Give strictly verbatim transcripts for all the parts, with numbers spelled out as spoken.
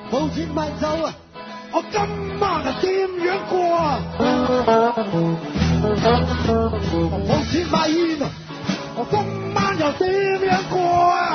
冇錢買酒啊！我今晚係點樣過啊？冇錢買煙啊！我今晚又點樣過啊？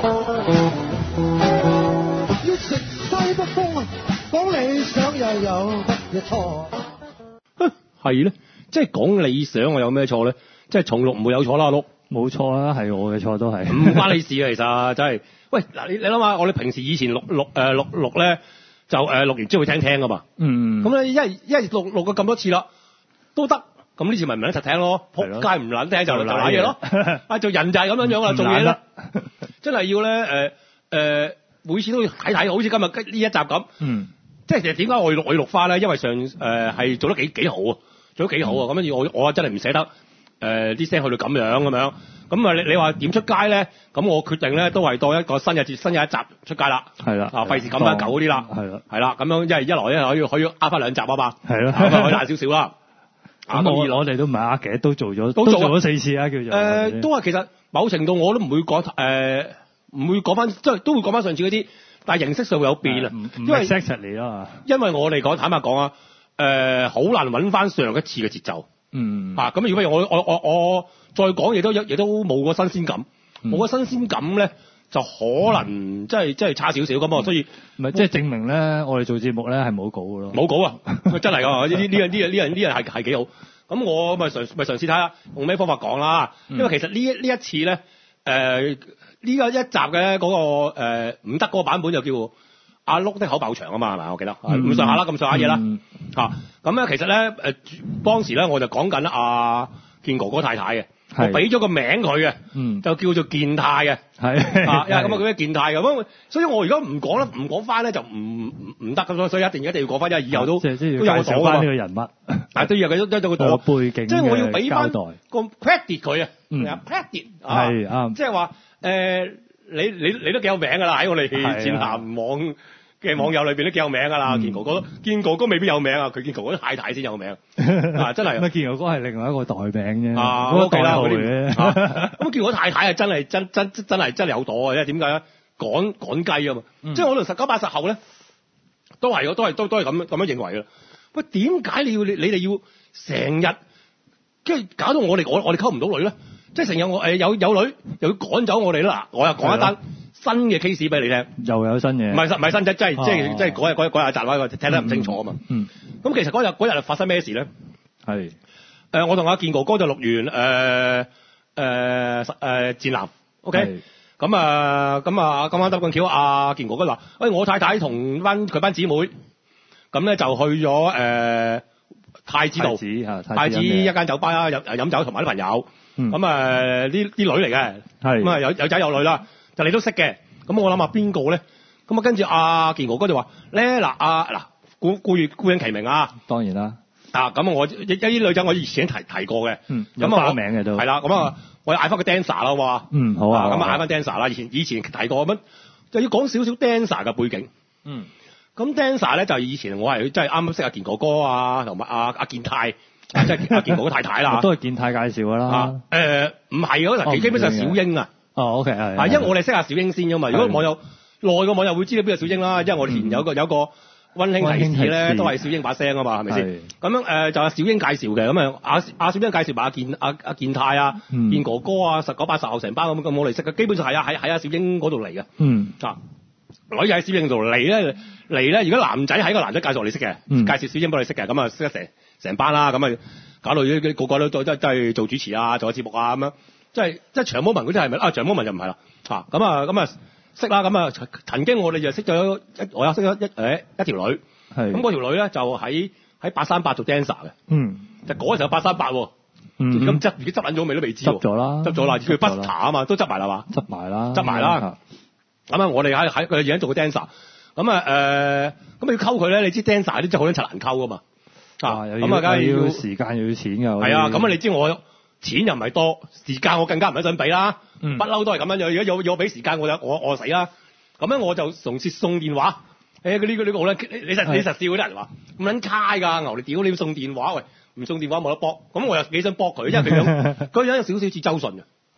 要食西北風啊！講理想又有乜嘢錯？ 係咧，即係講理想，我有咩錯咧？即係從六唔會有錯啦，六冇錯啦，係我嘅錯都係。 唔關你事啊，其實真係。喂，嗱你你諗下，我哋平時以前錄錄誒錄錄咧，就誒錄完之後會聽聽噶嘛。 嗯。 咁咧，一係一係錄錄過咁多次啦，都得。咁呢次咪唔撚實聽咯，仆街唔撚聽就就揦嘢咯。啊，做人就係咁樣樣啦，做嘢啦，真係要咧誒誒，每次都要睇睇，好似今日呢一集咁。嗯。即係其實點解我要錄我要錄翻咧？因為上誒係、呃、做得幾幾好啊，做得幾好啊。咁跟住我我真係唔捨得誒啲、呃、聲去到咁樣咁樣。咁啊你你話點出街咧？咁我決定咧都係當一個新嘅節新嘅一集出街啦。係啦。啊，費事咁樣舊嗰啲啦。係啦。係啦，咁樣一係一來咧可以可以呃翻兩集啊嘛。係咯。咁啊可以大少少啦。 咁我我哋都唔係呃嘅，都做咗都做咗四次啊，叫做。誒、 呃，都係其實某程度我都唔會講誒，唔、呃、會講翻，即係都會講翻上次嗰啲。但係形式上會有變啊，因為 exactly 啦， 因為我哋講坦白講啊，誒、呃、好難揾翻上一次嘅節奏，嗯啊咁如果譬如我我我我再講嘢都亦都冇個新鮮感，冇、嗯、個新鮮感咧就可能即係即係差少少咁啊，所以唔係即係證明咧，我哋做節目咧係冇稿嘅咯， 冇稿啊，真係㗎，呢呢呢樣呢樣呢樣呢樣係係幾好，咁我咪嘗咪嘗試睇下用咩方法講啦，因為其實呢一呢一次咧誒。呃呢、這個一集嘅嗰、那個誒唔、呃、得嗰個版本就叫阿碌的口爆長啊嘛，係咪？我記得咁、嗯、上下啦，咁上下嘢啦嚇。咁咧、嗯啊、其實咧誒當時咧我就講緊阿健哥哥太太嘅，我俾咗個名佢嘅、嗯，就叫做健太嘅，係啊，因為咁啊叫咩健太嘅，咁所以我而家唔講啦，唔講翻咧就唔唔唔得咁，所以一定一定要講翻，因為以後都、啊、都有我講翻呢個人物，啊都要佢都都個背景，即係我要俾翻個 credit 佢啊、嗯、，credit 係啊，即係話。誒、呃，你你你都幾有名㗎啦！喺我哋戰艦網嘅網友裏邊都幾有名㗎啦、嗯。健哥哥，健哥哥未必有名啊，佢健哥哥太太先有名啊！真係。咁健哥哥係另外一個代名啫。啊，嗰個代號嘅。咁健哥太太係真係真真真係真係有朵啊！因為點解咧？趕趕雞啊嘛！嗯、即係我同十九八十後咧，都係都係都都係咁咁樣認為㗎。喂，點解你要你你哋要成日，即係搞到我哋我我哋溝唔到女咧？即係成日我誒有有女又要趕走我哋啦，嗱我又講一單新嘅 case 俾你聽，又有新嘢，唔係唔係新啫，即係即係即係嗰日嗰日嗰日集啦，聽得唔清楚啊嘛。嗯，咁、嗯、其實嗰日嗰日發生咩事咧？係誒、呃、我同阿健哥哥就錄完誒誒誒戰艦 ，OK，咁啊咁啊咁啱得咁巧，阿健哥哥話：喂，我太太同班佢班姊妹，咁咧就去咗誒、呃、太子道，太子，太子，太子一間酒吧啦，飲飲酒同埋啲朋友。咁、嗯、啊，啲啲女嚟嘅，咁啊有有仔有女啦，就你都識嘅。咁我諗下邊個咧？咁啊跟住阿健哥哥就話咧嗱阿嗱顧顧月顧影其名啊，當然啦。啊咁我一啲女仔我以前提提過嘅，嗯，有花名嘅都係啦。咁啊我嗌翻個 dancer 啦，哇，嗯好啊，咁啊嗌翻 dancer 啦。以前以前提過咁樣，就要講少少 dancer 嘅背景。嗯，咁 dancer 咧就以前我係真係啱啱識阿健哥哥啊，同埋阿阿健太。啊、即係阿健哥哥太太啦，都係健太介紹㗎啦。誒唔係嗰陣，基本上小英啊。哦 ，OK 係。係因為我哋識下小英先㗎嘛。如果網友內個網友會知道邊個小英啦，因為我哋前有個有個溫馨提示咧，都係小英把聲啊嘛，係咪先？咁樣誒、呃、就阿小英介紹嘅，咁啊阿阿小英介紹埋阿健阿阿健太啊、嗯、健哥哥啊、十九八十後成班咁咁我哋識嘅，基本上係啊喺喺阿小英嗰度嚟嘅。嗯。啊，女喺小英度嚟咧嚟咧，如果男仔喺個男仔介紹你識嘅、嗯，介紹小英幫你識嘅，咁啊識得成。成班啦，咁啊搞到啲個個都都都都係做主持啊，做節目啊咁樣，即係即係長毛文嗰啲係咪啊？長毛文就唔係啦，嚇咁啊咁啊識啦，咁啊曾經我哋就識咗一我有識咗一誒一條女，係咁嗰條女咧就喺喺八三八做 dancer 嘅，嗯，就嗰時候八三八喎，嗯，咁執而家執撚咗未都未知喎，執咗啦，執咗啦，佢 Buster 啊嘛，都執埋啦嘛，執埋啦，執埋啦，咁啊我哋喺喺佢而家做個 dancer，咁啊誒咁你要溝佢咧，你知 dancer 啲真係好撚柒難溝噶嘛。啊，咁啊，梗係要時間又要錢㗎。係啊，咁啊，你知我錢又唔係多，時間我更加唔係想俾啦。不、嗯、嬲都係咁樣樣。如果有有俾時間我就我我死啦。咁樣我就從事送電話。誒、欸，呢、這個呢個好咧，你你實你實笑嗰啲人話咁撚差㗎，牛你屌你要送電話喂，唔送電話冇得搏。咁我又幾想搏佢，因為佢樣佢樣有少少似周迅嘅。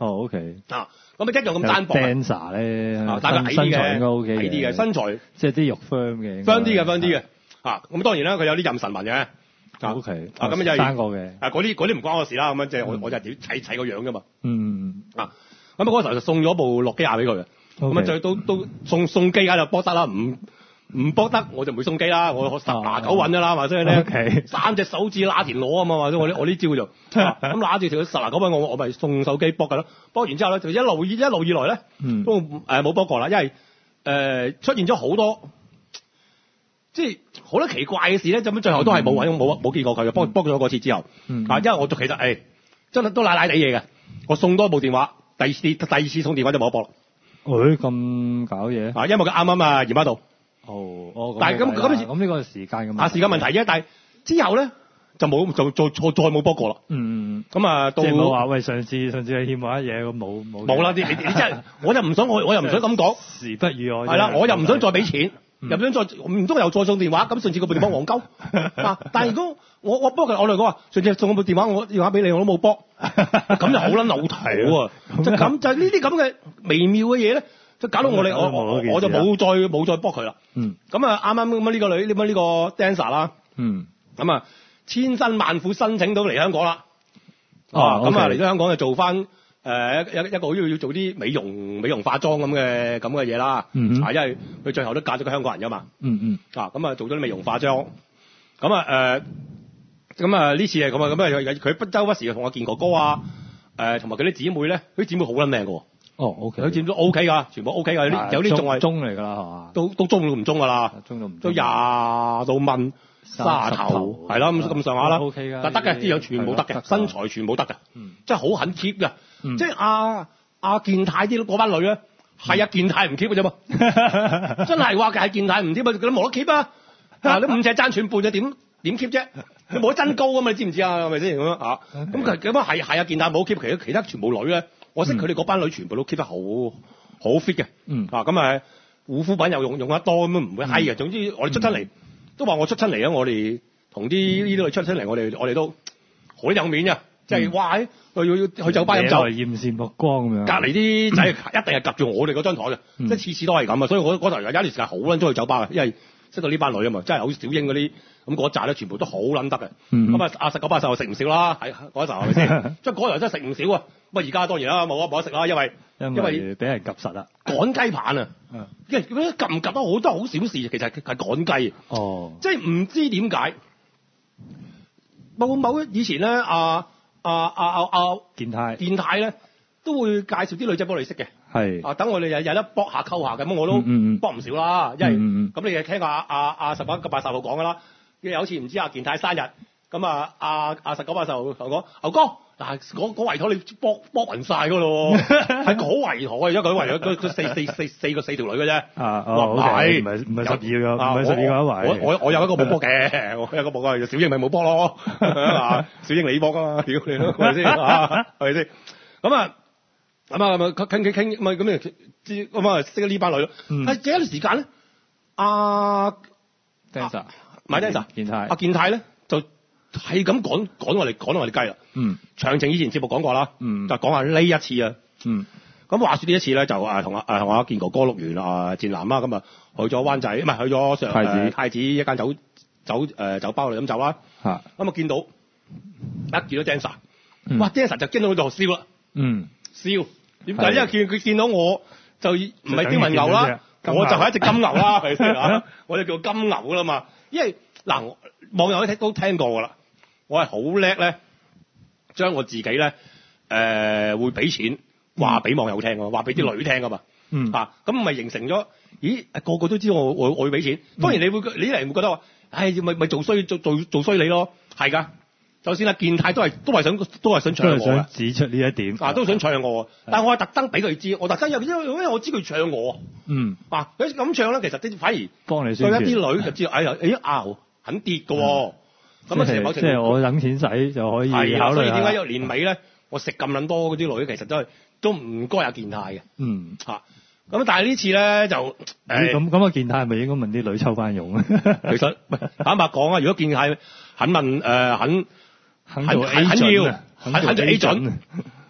哦，OK。 啊，咁啊一樣咁單薄。 dancer 咧， 啊，但係矮啲嘅， 身材應該 OK 嘅， 矮啲嘅身材， 即係啲肉 firm 嘅 ，firm 啲嘅，firm 啲嘅。啊，咁當然啦，佢有啲妊娠紋嘅。 OK。 啊，咁就生過嘅。 啊，嗰啲嗰啲唔關我事啦，咁樣即係我我就係睇睇個樣啫嘛。 嗯。 啊，咁啊嗰時候就送咗部諾基亞俾佢嘅。咁啊，就都都送送機啊就搏得啦，唔唔搏得我就唔會送機啦，我十拿九穩㗎啦，或者咧三隻手指揦田螺啊嘛，或者我啲我呢招就咁揦住條十拿九穩，我我咪送手機搏㗎啦，搏完之後咧就一路一路以來咧、嗯、都誒冇搏過啦，因為誒、呃、出現咗好多即係好多奇怪嘅事咧，咁最後都係冇揾冇冇見過佢嘅，搏搏咗嗰次之後、嗯、啊，因為我其實誒、欸、真係都賴賴地嘢嘅，我送多部電話，第二次第二次送電話就冇得搏啦。 誒咁搞嘢啊！因為佢啱啱啊，姨媽度。 哦，哦。 但係咁咁咁呢個係時間嘅問題。 啊，時間問題啫。但係之後咧就冇就再再再冇波過啦。 嗯嗯。 咁啊，到。即係冇話喂，上次上次係欠我一嘢咁冇冇。 冇啦！你你你真係，我又唔想我我又唔想咁講。 時不與我。 係啦，我又唔想再俾錢，又唔想再唔通又再送電話，咁上次個部電話黃鳩。啊！但係如果我我幫佢，我嚟講話，上次送我部電話，我電話俾你，我都冇波，咁就好撚老土啊！就咁就呢啲咁嘅微妙嘅嘢咧。就搞到我哋我我我就冇再冇再搏佢啦。嗯。咁啊啱啱咁呢個女呢個呢個 dancer 啦。嗯。咁啊千辛萬苦申請到嚟香港啦。啊。咁啊嚟咗香港就做翻誒一一個要要做啲美容美容化妝咁嘅咁嘅嘢啦。嗯。啊，因為佢最後都嫁咗個香港人㗎嘛。嗯嗯。啊，咁啊做咗啲美容化妝。咁啊誒，咁啊呢次係咁啊，咁啊佢不周不時同我見哥哥啊，誒同埋佢啲姊妹咧，佢啲姊妹好撚靚㗎喎。 哦 ，OK， 佢佔都 OK 㗎，全部 OK 㗎，有啲有啲仲係中嚟㗎啦，係嘛？ 都都中到唔中㗎啦， 中到唔都廿到蚊卅頭，係啦咁咁上下啦。 OK 㗎， 但得嘅啲樣全部得嘅，身材全部得嘅，即係好肯 keep 嘅。即係阿阿健太啲嗰班女咧，係啊健太唔 keep 嘅啫嘛，真係話嘅係健太唔 keep 啊，佢都冇得 keep 啊。嗱你五隻爭寸半就點點 keep 啫？你冇得增高啊嘛，你知唔知啊？係咪先咁樣啊？咁佢咁啊係係啊健太冇 keep，其他其他全部女咧。我識佢哋嗰班女全部都 keep 得好好 fit 嘅，嗯啊咁啊護膚品又用用得多咁樣唔會閪嘅。總之我哋出親嚟、嗯、都話我出親嚟啊！我哋同啲呢啲女出親嚟，我哋我哋都好有面嘅，即係哇！去要去酒吧飲酒， 艷羨目光咁樣。隔離啲仔一定係夾住我哋嗰張台嘅，嗯、即係次次都係咁啊！所以我嗰頭有一段時間好撚中意去酒吧嘅，因為識到呢班女啊嘛，真係好小英嗰啲咁嗰扎咧，全部都好撚得嘅。咁啊阿十九八十我食唔少啦，喺嗰陣係咪先？即係嗰頭真係食唔少啊！咁啊而家當然啦，冇啊冇得食啦，因為因為俾人夾實啦， 趕雞棒啊！因為咁夾唔夾得好都係好小事，其實係趕雞。哦，即係唔知點解某某以前咧，阿阿阿阿阿健太健太咧都會介紹啲女仔幫你識嘅。 係啊，等我哋有有得搏下溝下咁，我都搏唔少啦。因為咁你又聽過阿阿阿十九八十號講噶啦，有一次唔知阿健太生日，咁啊阿阿十九八十號同我講牛哥。嗱，嗰嗰圍台你搏搏勻曬㗎咯，係嗰圍台，因為佢圍咗佢四四四四個四條女嘅啫。啊， 唔係唔係唔係十二個，唔係十二個一圍。 我我我有一個冇搏嘅，我有一個冇嘅，小英咪冇搏咯。小英你搏㗎嘛，屌你咯，係咪先？係咪先？咁啊咁啊咁啊傾傾傾，咪咁啊知咁啊識咗呢班女咯。係幾多時間咧？阿 Dancer 買 Dancer 健太， 阿健太咧就。係咁講講我哋講到我哋雞啦。嗯，詳情以前節目講過啦。嗯，就講下呢一次啊。嗯，咁話說呢一次咧就誒同阿誒同阿健哥哥錄完啊戰艦啦，咁啊去咗灣仔，唔係去咗上太子、呃、太子一間酒酒誒、呃、酒吧嚟飲酒啦。嚇，咁啊見到一見到 Dancer，、嗯、哇 Dancer 就驚到佢度笑啦。嗯，笑點解？因為見佢見到我就唔係丁文牛啦，我就係一隻金牛啦，係咪先嚇？我哋叫金牛㗎啦嘛，因為嗱網友都聽過㗎啦。我係好叻咧，將我自己咧誒、呃、會俾錢話俾網友聽㗎，話俾啲女聽㗎嘛。嗯。啊，咁咪形成咗？咦，個個都知我我我會俾錢。當然你會你嚟會覺得話，唉，咪咪做衰做做做衰你咯。係㗎。就算阿健太都係都係想都係想唱我。都係想指出呢一點。 啊，都想唱我，但係我係特登俾佢知，我特登因為因為我知佢唱我。嗯。啊，佢咁唱咧，其實啲反而幫你宣傳。 對一啲女就知道，哎呀，哎啊，肯跌㗎喎。嗯。咁啊， 即係我等錢使就可以考慮下。 所以點解有年尾咧，我食咁撚多嗰啲女，其實都係都唔該阿健太嘅。嗯。嚇、啊，咁但係呢次咧就誒。 咁咁阿健太係咪應該問啲女抽翻用啊？ 其實坦白講啊，如果健太肯問誒、呃、肯肯肯肯要肯肯做 A 準，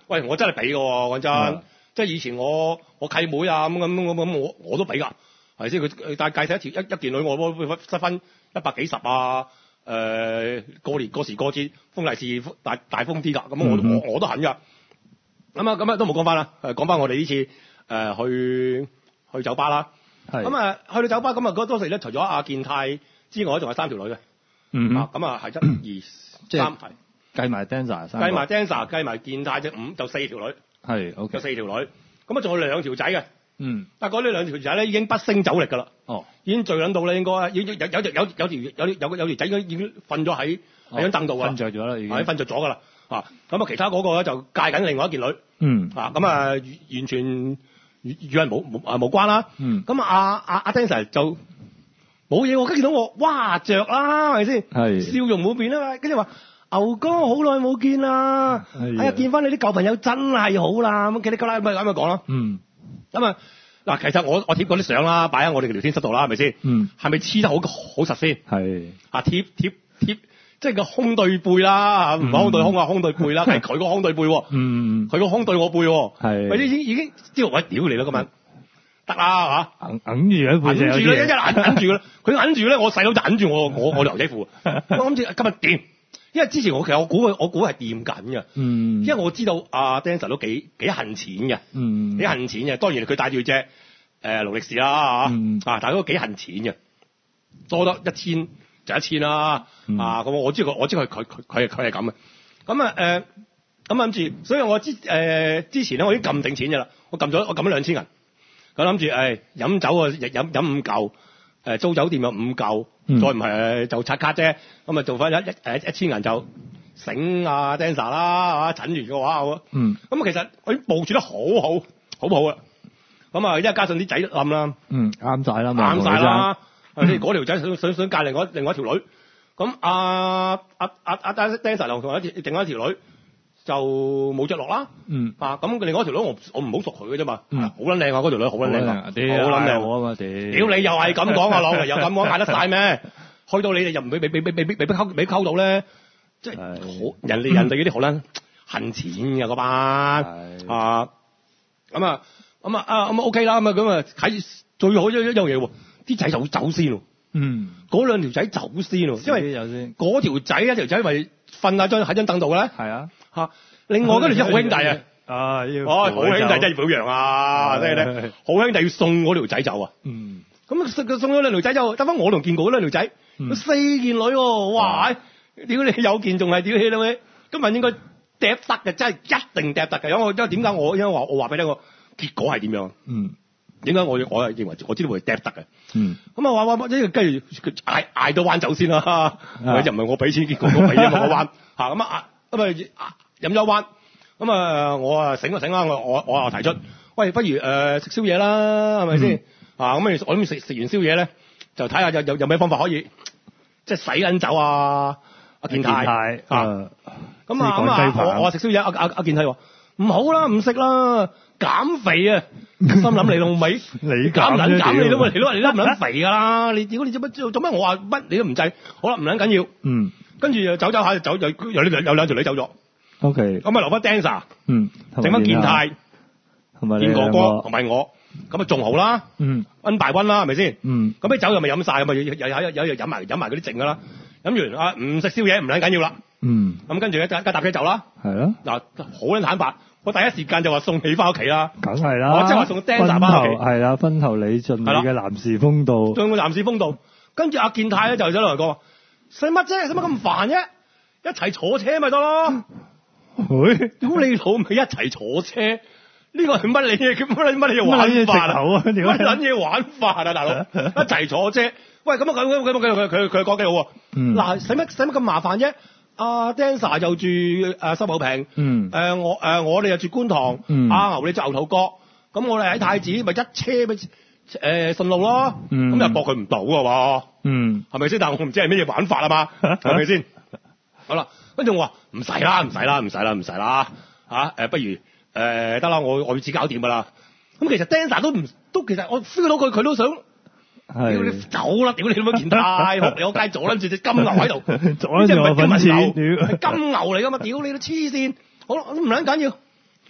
喂，我真係俾嘅喎，講真， 嗯、 即係以前我我契妹啊咁咁咁咁，我我都俾㗎，係先佢但係計睇一條一一件女，我都會失分一百幾十啊。誒、呃、過年過時過節封利是大大封啲㗎，咁我、嗯、我我都肯㗎。咁啊咁啊都冇講翻啦，誒講翻我哋呢次誒、呃、去去酒吧啦。咁啊去到酒吧咁啊嗰當時咧除咗阿健太之外，仲有三條女嘅。 嗯啊咁啊係一二三係計埋 dancer， 計埋 dancer 計埋健太隻五就四條女。 係 OK， 有四條女。咁啊仲有兩條仔嘅。 嗯， 但係嗰呢兩條仔咧已經不勝酒力㗎啦。哦，已經醉撚到咧，應該已經有有有有有條有有有條仔已經瞓咗喺喺張凳度㗎， 瞓着咗啦已經， 係瞓着咗㗎啦。啊，咁啊其他嗰個咧就戒緊另外一件女。 嗯， 啊咁啊完全與與人冇冇啊無關啦。 嗯， 咁啊阿阿阿 Dancer 就冇嘢喎，跟住見到我，哇着啦，係咪先？係笑容滿面啦，跟住話牛哥好耐冇見啦，哎呀見翻你啲舊朋友真係好啦，咁佢哋啦咁咪咁咪講啦。嗯。咁啊，嗱，其實我我貼嗰啲相啦，擺喺我哋嘅聊天室度啦，係咪先？嗯。係咪黐得好好實先？係。啊，貼貼貼，即係個胸對背啦，唔係胸對胸啊，胸對背啦，係佢個胸對背喎。嗯。佢個胸對我背喎。係。咪已經已經知道我屌你啦，今日得啦嚇。揞揞住喺背脊。揞住啦，一一揞揞住啦。佢揞住咧，我細佬就揞住我我我條底褲。我諗住今日掂。因為之前我其實我估佢，我估係掂緊嘅。嗯。因為我知道阿 Dancer 都幾幾恨錢嘅。嗯。幾恨錢嘅，當然佢帶住隻誒勞力士啦嚇。嗯。啊，但係都幾恨錢嘅，多得一千就一千啦。嗯、啊，咁我知佢，我知佢佢佢佢係佢係咁嘅。咁啊誒，咁諗住，所以我之誒、呃、之前咧，我已經撳定錢嘅啦。我撳咗我撳咗兩千銀。咁諗住誒飲酒啊，飲飲五嚿。誒租酒店有五嚿，嗯、再唔係就刷卡啫。咁啊做翻一一誒一千銀就醒啊 Dancer 啦嚇，診完嘅話，嗯，咁其實佢部署得好好，好好啊。咁啊，因為加上啲仔冧啦，嗯，啱晒啦，啱晒啦。係先嗰條仔想想想嫁另外另外一條女，咁阿阿阿阿 Dancer 又同一條另外一條女就冇着落啦。嗯，啊咁另外一條女我我唔好熟佢嘅啫嘛，好撚靚啊嗰條女，好撚靚啊，好撚靚我啊嘛，屌！屌你又係咁講啊，朗嚟又咁講，嗌得晒咩？去到你哋又唔俾俾俾俾俾俾俾溝俾溝到咧，即係好人哋人哋嗰啲好撚恨錢嘅嗰班啊，咁啊咁啊啊咁 OK 啦，咁啊咁啊睇最好一一樣嘢喎，啲仔就走先喎。嗯，嗰兩條仔走先喎，因為嗰條仔一條仔咪瞓下張喺張凳度嘅咧。係啊，嚇！另外嗰條仔好兄弟啊，啊要哦好兄弟真係表揚啊，即係咧好兄弟要送嗰條仔走啊。嗯，咁送送咗兩條仔走，得翻我同見過嗰兩條仔，四件女喎，哇！屌你有件仲係屌你啦咩？今日應該掟得嘅，真係一定掟得嘅。因為因為點解我因為話我話俾你聽個結果係點樣？嗯。點解我我係認為我知道會掟得嘅？嗯，咁啊話話呢個跟住佢嗌嗌到彎走先啦，又唔係我俾錢，結果我俾咗我彎嚇咁啊咁啊飲咗彎，咁啊我啊醒一醒啦，我我我啊提出，喂不如誒食、呃、宵夜啦，係咪先啊？咁啊我諗食食完宵夜咧，就睇下有有有咩方法可以即係洗緊酒啊？阿健太啊，咁啊咁啊我我食宵夜，阿阿阿健太話唔好啦，唔食啦。減肥啊！心諗你老味，你減唔撚減你都咪嚟咯，你都唔撚肥噶啦！你屌你做乜做咩？我話乜你都唔制，好啦，唔撚緊要。嗯，跟住又走走下，走有有有有兩條女走咗。O K，咁啊留翻 Dancer，嗯，整翻健太，同埋健哥哥，同埋我，咁啊仲好啦。嗯，溫大溫啦，係咪先？嗯，咁啲酒又咪飲晒，咪又有有有飲埋飲埋嗰啲剩噶啦。飲完啊，唔食宵夜唔撚緊要啦。嗯，咁跟住咧，架搭車走啦。係咯。嗱，好撚坦白。我第一時間就話送你翻屋企啦，梗係啦，我即係話送 Dancer 翻屋企，係啦，分頭你盡你嘅男士風度，盡個男士風度。跟住阿健太咧就走落嚟講：使乜啫？使乜咁煩啫？一齊坐車咪得咯。喂，屌你老味一齊坐車？呢個係乜嘢？叫乜乜嘢玩法啊？乜撚嘢玩法啊，大佬？一齊坐車？喂，咁啊咁咁咁佢佢佢講幾好喎？嗱，使乜使乜咁麻煩啫？阿 Dancer 就住誒秀茂坪，嗯，誒我誒我哋又住觀塘，嗯，阿牛你住牛頭角，咁我哋喺太子咪一車咪誒順路咯，咁又駁佢唔到嘅喎，嗯，係咪先？但係我唔知係咩嘢玩法啊嘛，係咪先？好啦，跟住我話唔使啦，唔使啦，唔使啦，唔使啦，嚇誒不如誒得啦，我我要自己搞掂㗎啦。咁其實 Dancer 都唔都其實我 feel 到佢佢都想。屌你走啦！屌你老母健太，學你我街阻撚住隻金牛喺度，呢隻唔係金牛，係金牛嚟噶嘛？屌你都黐線！好啦，唔撚緊要，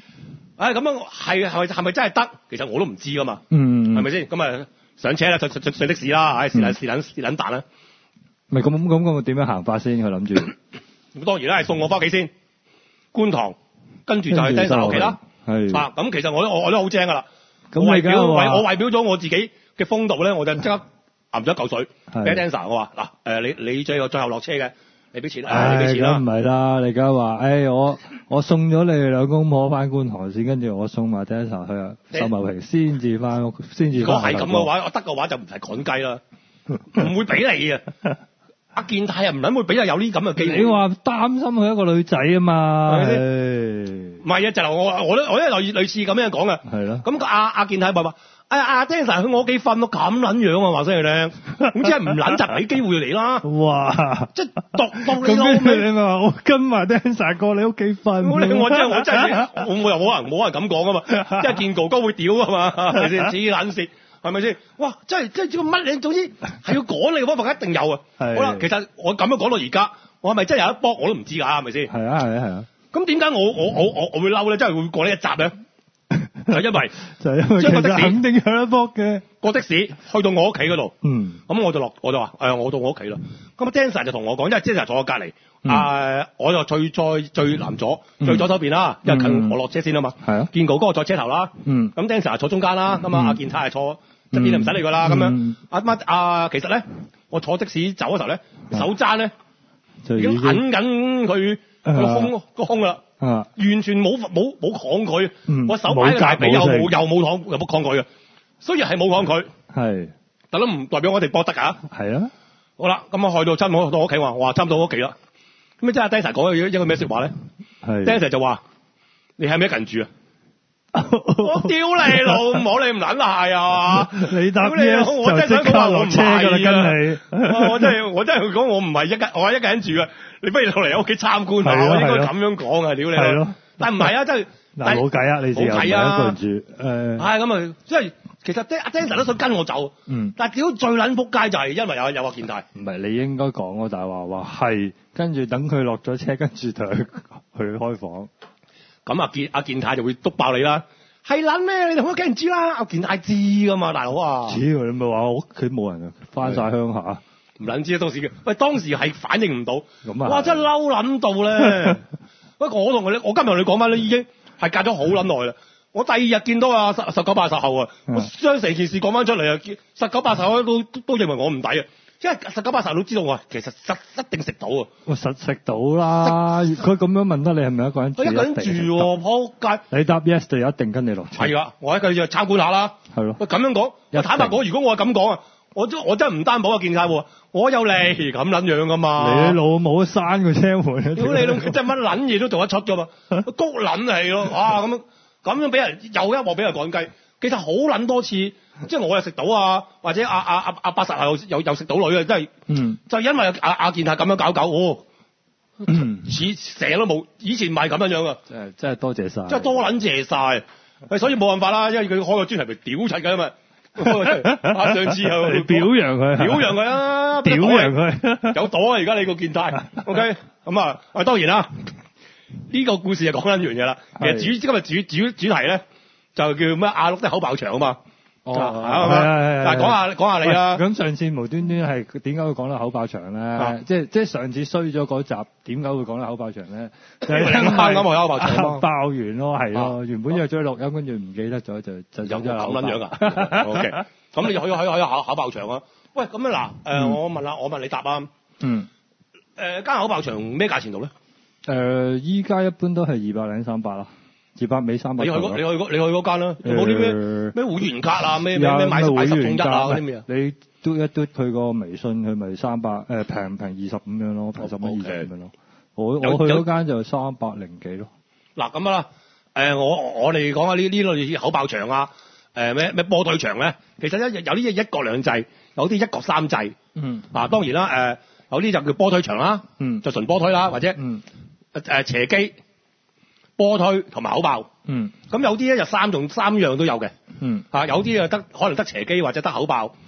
唉咁樣係係咪係咪真係得？其實我都唔知噶嘛， 嗯， 係咪先？咁啊上車啦，上上上的士啦，唉是撚是撚是撚蛋啦。 咪咁咁咁，我點樣行法先？佢諗住咁當然啦，係送我翻屋企先，觀塘，跟住就係 Dancer 屋企啦。 係啊，咁其實我我我都好精噶啦。 咁我為表為為我為表咗我自己嘅風度咧，我就即刻揞咗一嚿水係俾 Dancer。我話嗱誒，你你最後最後落車嘅，你俾錢， 唉， 你俾錢啦。 唔係啦，你而家話，誒我我送咗你哋兩公婆翻觀塘先，跟住我送埋 Dancer 去啊秀茂坪先至翻屋，先至。 如果係咁嘅話，我得嘅話就唔係趕雞啦，唔會俾你啊！阿健太啊，唔撚會俾啊有呢咁嘅機會。 你話擔心佢一個女仔啊嘛， 係咪先？ 唔係啊，就係我我都我都類類似咁樣講嘅。 係咯。 咁阿阿健太咪話：哎呀，阿 Dancer 去我屋企瞓咯，咁撚樣啊，話聲你聽。咁即係唔撚就俾機會嚟啦。 哇！ 即係獨獨你咁老味。 你咪話我跟埋 Dancer 過你屋企瞓。 我我真係我真係我冇又冇人冇人咁講啊嘛，即係見哥哥會屌啊嘛，係咪先？黐撚線。係咪先？哇！真係真係知個乜嘢？總之係要趕你嘅方法一定有啊！好啦，其實我咁樣講到而家，我係咪真係有一波我都唔知㗎？係咪先？ 係啊係啊係啊！ 咁點解我我我我我會嬲咧？真係會過呢一集咧？就因為就係因為其實肯定有一波嘅個的士去到我屋企嗰度， 嗯， 咁我就落我就話誒，我到我屋企啦。咁啊 Dancer 就同我講，因為 Dancer 坐我隔離， 嗯誒我就最最最南左最左手邊啦，因為近我落車先啊嘛。 係啊， 見哥哥坐車頭啦， 嗯， 咁 Dancer 坐中間啦，咁啊阿健太係坐。側邊就唔使理佢啦，咁樣阿乜啊，其實咧，我坐的士走嗰時候咧，手踭咧已經揞緊佢個胸個胸啦，完全冇冇冇抗拒，我手擺喺大髀又冇又冇抗又冇抗拒嘅，雖然係冇抗拒，係，但都唔代表我哋搏得㗎。係啊，好啦，咁我去到差唔多到屋企，我話我話差唔多到屋企啦，咁即係 Dancer 講咗一個咩説話咧？係 Dancer 就話：你係咪一個人住啊？我屌你老母！你唔撚係啊！你答你我真係想講話我唔係啊！我真係我真係講我唔係一個我係一個人住啊！你不如落嚟我屋企參觀下，我應該咁樣講啊！屌你！係咯，但唔係啊，真係嗱冇計啊！你冇計啊！一個人住誒，係咁啊！即係其實阿 Dancer 都想跟我走，嗯，但係屌最撚仆街就係因為有有阿健太，唔係你應該講我大話話係，跟住等佢落咗車，跟住同佢去開房。咁阿健阿健太就會督爆你啦，係撚咩？你同屋企人知啦，阿健太知噶嘛，大佬啊！知你咪話我屋企冇人啊，翻晒鄉下，唔撚知啊！當時嘅喂，當時係反應唔到，咁啊！哇！真係嬲撚到咧！不過我同你，我今日同你講翻咧，已經係隔咗好撚耐啦。我第二日見到啊十十九八十後啊，我將成件事講翻出嚟啊，十九八十後都都認為我唔抵啊！因為十九八十都知道我其實實一定食到啊！我實食到啦！佢咁樣問得你係咪一個人住？我一個人住喎，仆街！你答 yes 就一定跟你落車。係啊，我一個人就參觀下啦。係咯。喂，咁樣講，我坦白講，如果我係咁講啊，我真我真係唔擔保啊！健太喎，我有嚟咁撚樣噶嘛？你老母閂個車門！屌你老，真係乜撚嘢都做得出噶嘛？谷撚係咯，哇咁樣咁樣俾人又一鑊俾人趕雞。其實好撚多次，即係我又食到啊，或者阿阿阿阿八十又又又食到女啊，真係，嗯，就因為阿阿健太咁樣搞搞，哦，嗯，似成日都冇，以前唔係咁樣樣啊，真係真係多謝晒，真係多撚謝晒，所以冇辦法啦，因為佢開個專題嚟屌柒㗎嘛，啊上次又表揚佢，表揚佢啊，表揚佢，有朵啊而家你個健太 ，OK，咁啊，啊當然啦，呢個故事就講緊完㗎啦，其實主今日主主主題咧。就叫咩阿碌的口爆場啊嘛，哦，係係係，嗱講下講下你啦。咁上次無端端係點解會講到口爆場咧？即係即係上次衰咗嗰集，點解會講到口爆場咧？就係啱啱我口爆場爆完咯，係咯，原本約咗錄音，跟住唔記得咗就就有咗咁撚樣啊。O K，咁你可以可以可以考口爆場啊？喂，咁啊嗱，誒我問下我問你答啊。嗯。誒間口爆場咩價錢度咧？誒依家一般都係二百零三百啦。二百尾三百，你去嗰你去嗰你去嗰間啦，有冇啲咩咩會員卡啊？咩咩咩買買十送一啊？嗰啲咩啊？你嘟一嘟佢個微信，佢咪三百誒平唔平二十五樣咯，平十蚊二十咁樣咯。我我去嗰間就三百零幾咯。嗱咁啊啦，誒我我哋講下呢呢類口爆場啊，誒咩咩波對場咧，其實一有啲嘢一國兩制，有啲一國三制。嗯。嗱當然啦，誒有啲就叫波推場啦，嗯，就純波推啦，或者嗯誒斜機。波推同埋口爆，嗯，咁有啲咧就三種三樣都有嘅，嗯，啊有啲啊得可能得斜機或者得口爆，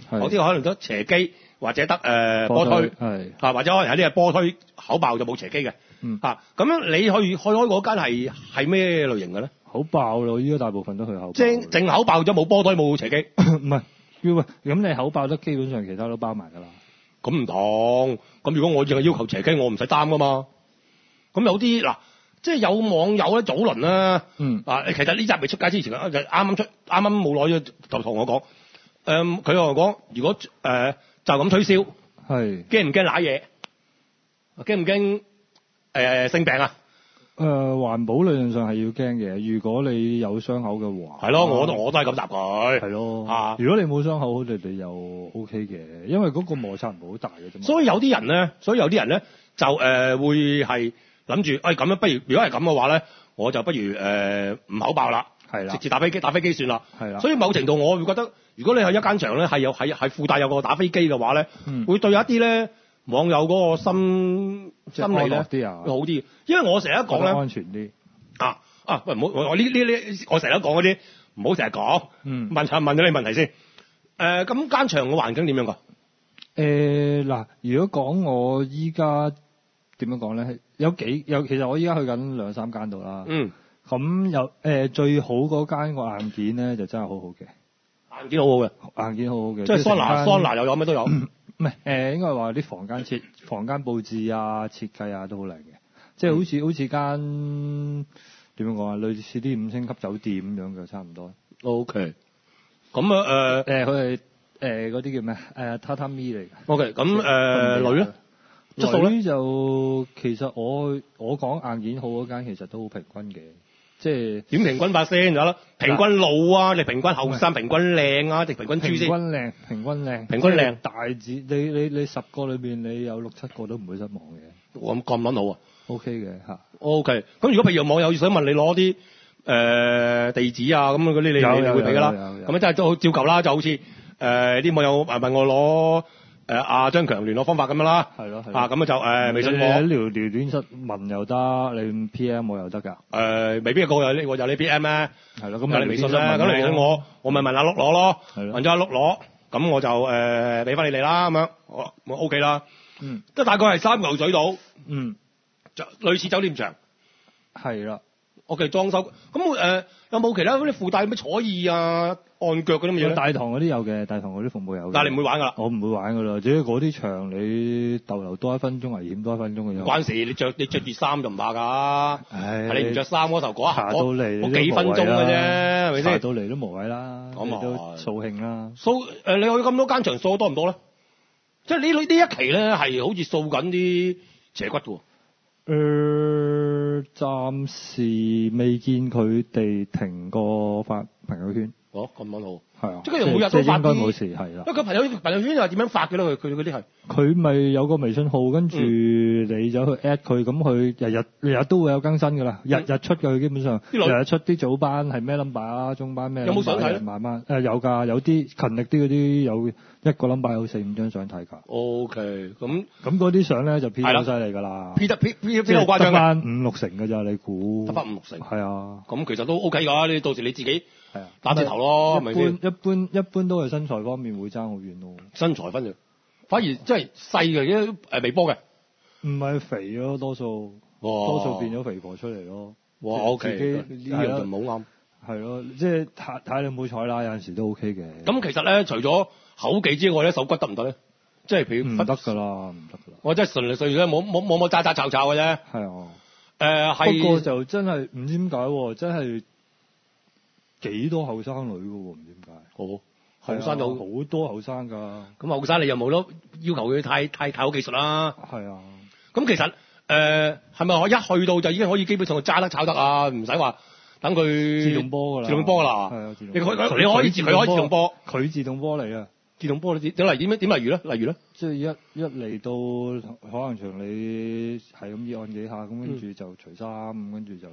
有啲可能得斜肌或者得誒、呃、波推， 係啊或者可能有啲係波推口爆就冇斜肌嘅， 嗯啊咁樣你去開開嗰間係係咩類型嘅咧？ 口爆咯，依家大部分都去口爆。 即係淨口爆咗冇波推冇斜肌， 唔係，要喂咁你口爆得基本上其他都包埋㗎啦。 咁唔同。咁如果我淨係要求斜肌，我唔使擔噶嘛。咁有啲嗱，即係有網友咧早輪啦， 嗯啊其實呢集未出街之前就啱啱出，啱啱冇耐就同我講，誒佢同我講，如果誒、呃、就咁推銷， 係驚唔驚揦嘢？驚唔驚誒性病啊？ 誒、呃、環保理論上係要驚嘅，如果你有傷口嘅話， 係咯，我都我都係咁答佢。 係咯， 啊， 如果你冇傷口，你哋又 O K 嘅，因為嗰個摩擦唔係好大嘅啫嘛。 所以有啲人咧，所以有啲人咧就誒、呃、會係諗住，誒、哎、咁樣不如，如果係咁嘅話咧，我就不如誒唔、呃、口爆啦， 係啦， 直接打飛機打飛機算啦。 係啦， 所以某程度我會覺得，如果你係一間場咧係有係係附帶有個打飛機嘅話咧， 嗯、 會對一啲咧網友嗰個心心理咧啲啊， 會好啲。因為我成日講咧安全啲。 啊啊喂，唔好我我呢呢呢，我成日都講嗰啲唔好成日講。 嗯， 問下問咗你問題先。誒咁間場嘅環境點樣㗎？ 誒嗱，如果講我依家點樣講咧？有幾有其實我依家去緊兩三間度啦。 嗯。 咁有誒、呃、最好嗰間個硬件咧就真係好好嘅， 硬件好好嘅， 硬件好好嘅， 即係桑拿桑拿又有咩都有。 唔係誒，應該話啲房間設房間佈置啊、設計啊都好靚嘅，即係好似、嗯、好似間點樣講啊，類似啲五星級酒店咁樣嘅差唔多。 O K。咁啊誒誒佢係誒嗰啲叫咩誒榻榻米嚟嘅。 O K。咁誒女咧？質素咧就其實我我講硬件好嗰間其實都好平均嘅，即係點平均法先有啦？平均老啊，你平均後生，平均靚啊，定平均豬先？ 平均靚，平均靚， 平均靚。 大致你你你十個裏邊你有六七個都唔會失望嘅。 咁咁撚好啊 ？O K 嘅嚇。 O K。咁如果譬如網友想問你攞啲誒地址啊咁嗰啲，你你會俾㗎啦。咁真係都照舊啦，就好似誒啲網友問我攞。誒阿張強聯絡方法咁樣啦， 係咯， 啊咁啊就誒、呃、微信我， 你喺聊聊天室問又得，你 P M 我又得㗎。誒、 呃、未必個個有呢個有呢 P M 咩？ 係咯，咁你微信啦，咁你微信我，我咪問阿碌攞咯，問咗阿碌攞，咁我就誒俾翻你哋啦，咁樣我我 O K 啦。嗯，即係大概係三牛水度。嗯，就類似酒店場。係啦。O K 裝修，咁誒、呃、有冇其他嗰啲附帶咩彩意啊？按腳嗰啲乜嘢咧？大堂嗰啲有嘅，大堂嗰啲服務有嘅。但係你唔會玩㗎啦。我唔會玩㗎啦，至於嗰啲場你逗留多一分鐘，危險多一分鐘嘅啫。唔關事，你着你著住衫就唔怕㗎。唉，係你唔着衫嗰頭嗰一下到嚟嗰幾分鐘嘅啫，係咪先？爬到嚟都無謂啦。咁啊，都掃興啦。掃誒，你去咁多間場掃多唔多咧？即係呢呢一期咧係好似掃緊啲斜骨㗎喎。誒、呃，暫時未見佢哋停過發朋友圈。哦，咁樣好。係啊。即係佢每日都發啲。應該冇事，係啦。因為佢朋友朋友圈又係點樣發嘅咧？佢佢嗰啲係。佢咪有個微信號，跟住你走去 at 佢，咁佢日日日日都會有更新㗎啦，日日出嘅佢基本上。日日出啲早班係咩 number 啊，中班咩？有冇相睇咧？慢慢誒有㗎，有啲勤力啲嗰啲有一個 number 有四五張相睇㗎。O K，咁咁嗰啲相咧就 P 得好犀利㗎啦。P 得 P P P 好誇張嘅。得翻五六成㗎咋你估？得翻五六成。係啊。咁其實都 O K 㗎，你到時你自己係啊打字頭咯，係咪先？一般一般都係身材方面會爭好遠咯。身材分嘅。反而即係細嘅，啲誒微波嘅，唔係肥咯，多數，多數變咗肥婆出嚟咯。哇，O K，呢樣就唔好啱。係咯，即係睇睇你冇彩啦，有陣時都 O K 嘅。咁其實咧，除咗口技之外咧，手骨得唔得咧？即係譬如唔得㗎啦，唔得㗎啦。我真係純粹咧，冇冇冇冇渣渣炒炒嘅啫。係啊。誒係。不過就真係唔知點解喎，真係幾多後生女㗎喎，唔知點解。好。後生到好多後生㗎，咁後生你又冇咯要求佢太太太好技術啦。係啊，咁其實誒係咪我一去到就已經可以基本上揸得炒得啊？唔使話等佢自動波㗎啦，自動波㗎啦。係啊，自動。你可你可以自佢可以自動波，佢自動波嚟啊！自動波你點嚟點咩點例如咧？例如咧，即係一一嚟到可能場你係咁依按幾下，咁跟住就除衫，咁跟住就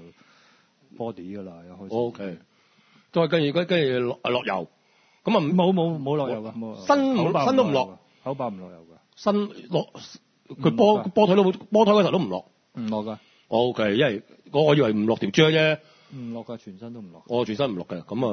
body 㗎啦，又開始。O K，再跟住跟跟住落落油。咁啊冇冇冇落油㗎，身身都唔落，口爆唔落油㗎，身落佢波波腿都冇，波腿嗰頭都唔落，唔落㗎。O K，因為我我以為唔落條脹啫，唔落㗎，全身都唔落。我全身唔落嘅，咁啊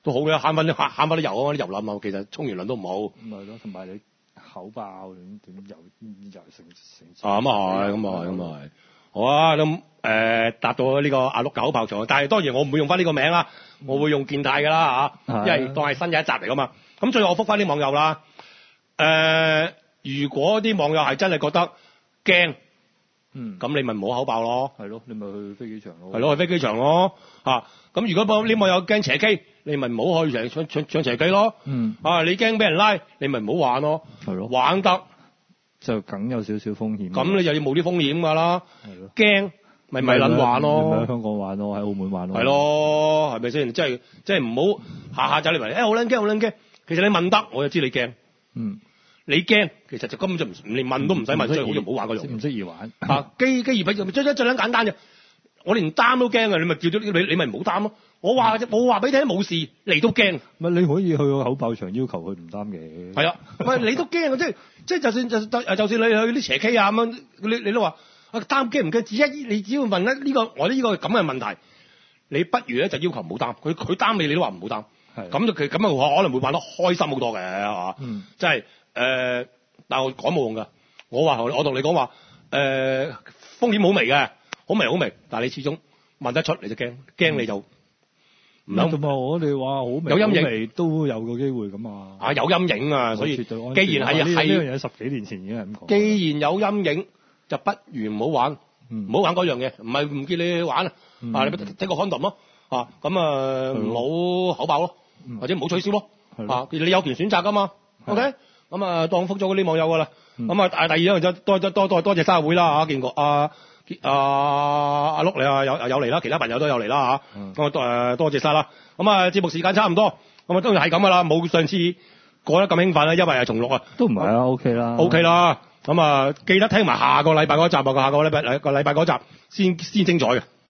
都好嘅，慳翻啲慳翻啲油啊，啲油冧啊，其實沖完涼都唔好。 咁咪咯，同埋你口爆點點油油成成。 啊咁啊係，咁啊係，咁啊係。好啊，咁誒達到呢個阿碌狗爆場，但係當然我唔會用翻呢個名啦，我會用健太㗎啦嚇，因為當係新嘅一集嚟㗎嘛。咁最後我覆翻啲網友啦，誒、呃、如果啲網友係真係覺得驚， 嗯， 咁你咪唔好口爆咯。 係咯，你咪去飛機場咯。 係咯，去飛機場咯嚇。咁如果啲網友驚斜機，你咪唔好去搶搶搶斜機咯。 嗯。 啊，你驚俾人拉，你咪唔好玩咯。 係咯。 玩得。 就梗有少少風險。 咁你就要冒啲風險㗎啦。 係咯。 驚咪咪撚玩咯。 咪喺香港玩咯，喺澳門玩咯。 係咯，係咪先？即係即係唔好下下走嚟嚟，誒好撚驚好撚驚。其實你問得，我就知你驚。 嗯。你驚，其實就根本就唔連問都唔使問，所以好似唔好玩嗰種。 唔適宜玩。 啊，機機而比最最最撚簡單嘅，我連擔都驚啊！你咪叫咗你你咪唔好擔咯。我話我話俾你聽冇事，你都驚。 咪你可以去個口爆場要求佢唔擔嘅。 係啊，喂你都驚啊！即係即係就算就就就算你去啲斜 K 啊咁樣，你你都話啊擔驚唔驚？只一你只要問咧呢個我呢個咁嘅問題，你不如咧就要求唔好擔。佢佢擔你，你都話唔好擔。係。咁就佢咁啊，可能會玩得開心好多嘅係嘛？嗯。即係誒，但係我講冇用㗎。我話我同你講話誒風險好微嘅，好微好微，但係你始終問得出你就驚，驚你就。嗯唔同埋我哋話好微， 有陰影都有個機會咁啊！ 啊，有陰影啊，所以既然係係呢樣嘢十幾年前已經係咁講。 既然有陰影，就不如唔好玩，唔、嗯、好玩嗰樣嘢，唔係唔叫你去玩、嗯、啊！你整個 condom 咯，啊咁啊唔好口爆咯，嗯、或者唔好取消咯，啊你有權選擇噶嘛 ，OK？咁啊當覆咗嗰啲網友噶啦，咁、嗯、啊第二樣就多多多多多謝生日會啦嚇，見過啊。阿阿碌你啊有有嚟啦，其他朋友都有嚟啦嚇，咁啊多誒多謝晒啦。咁啊節目時間差唔多，咁啊當然係咁噶啦，冇上次過得咁興奮啦，因為係重錄啊。 都唔係啊 ，OK 啦，OK 啦。咁啊記得聽埋下個禮拜嗰集啊，個下個禮拜個禮拜嗰集先先精彩嘅。